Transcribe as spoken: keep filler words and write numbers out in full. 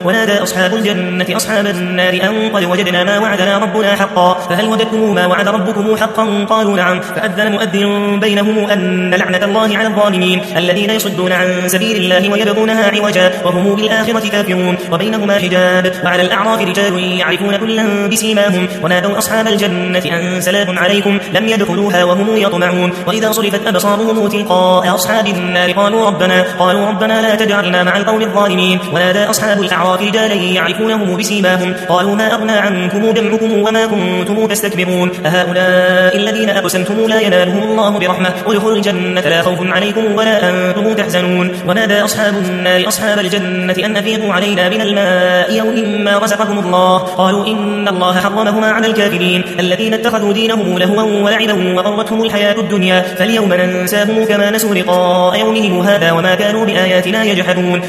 ونادى أصحاب الجنة أصحاب النار أن قد وجدنا ما وعدنا ربنا حقا فهل وجدتم ما وعد ربكم حقا قالوا نعم فأذن مؤذن بينهم أن لعنة الله على الظالمين الذين يصدون عن سبيل الله ويبغونها عوجا وهم بالآخرة كافرون وبينهما حجاب وعلى الأعراف رجال يعرفون كلا بسيماهم ونادوا أصحاب الجنة أن سلام عليكم لم يدخلوها وهم يطمعون وإذا صرفت أبصارهم تلقاء أصحاب النار قالوا ربنا قالوا ربنا لا تجعلنا مع القوم الظالمين ونادى أصحاب الأعراف رجالا يعرفونهم بسيماهم قالوا ما أغنى عنكم جمعكم وما كنتم تستكبرون أهؤلاء الذين أقسمتم لا ينالهم الله برحمة ادخلوا الجنة لا خوف عليكم ولا أنتم تحزنون ونادى أصحاب النار أصحاب الجنة أن أفيضوا علينا من الماء أو مما رزقكم الله قالوا إن الله حرمهما على الكافرين الذين اتخذوا دينهم لهوا ولعبا وغرتهم الحياة الدنيا فاليوم ننساهم كما نسوا لقاء يومهم هذا وما كانوا بآياتنا يجحدون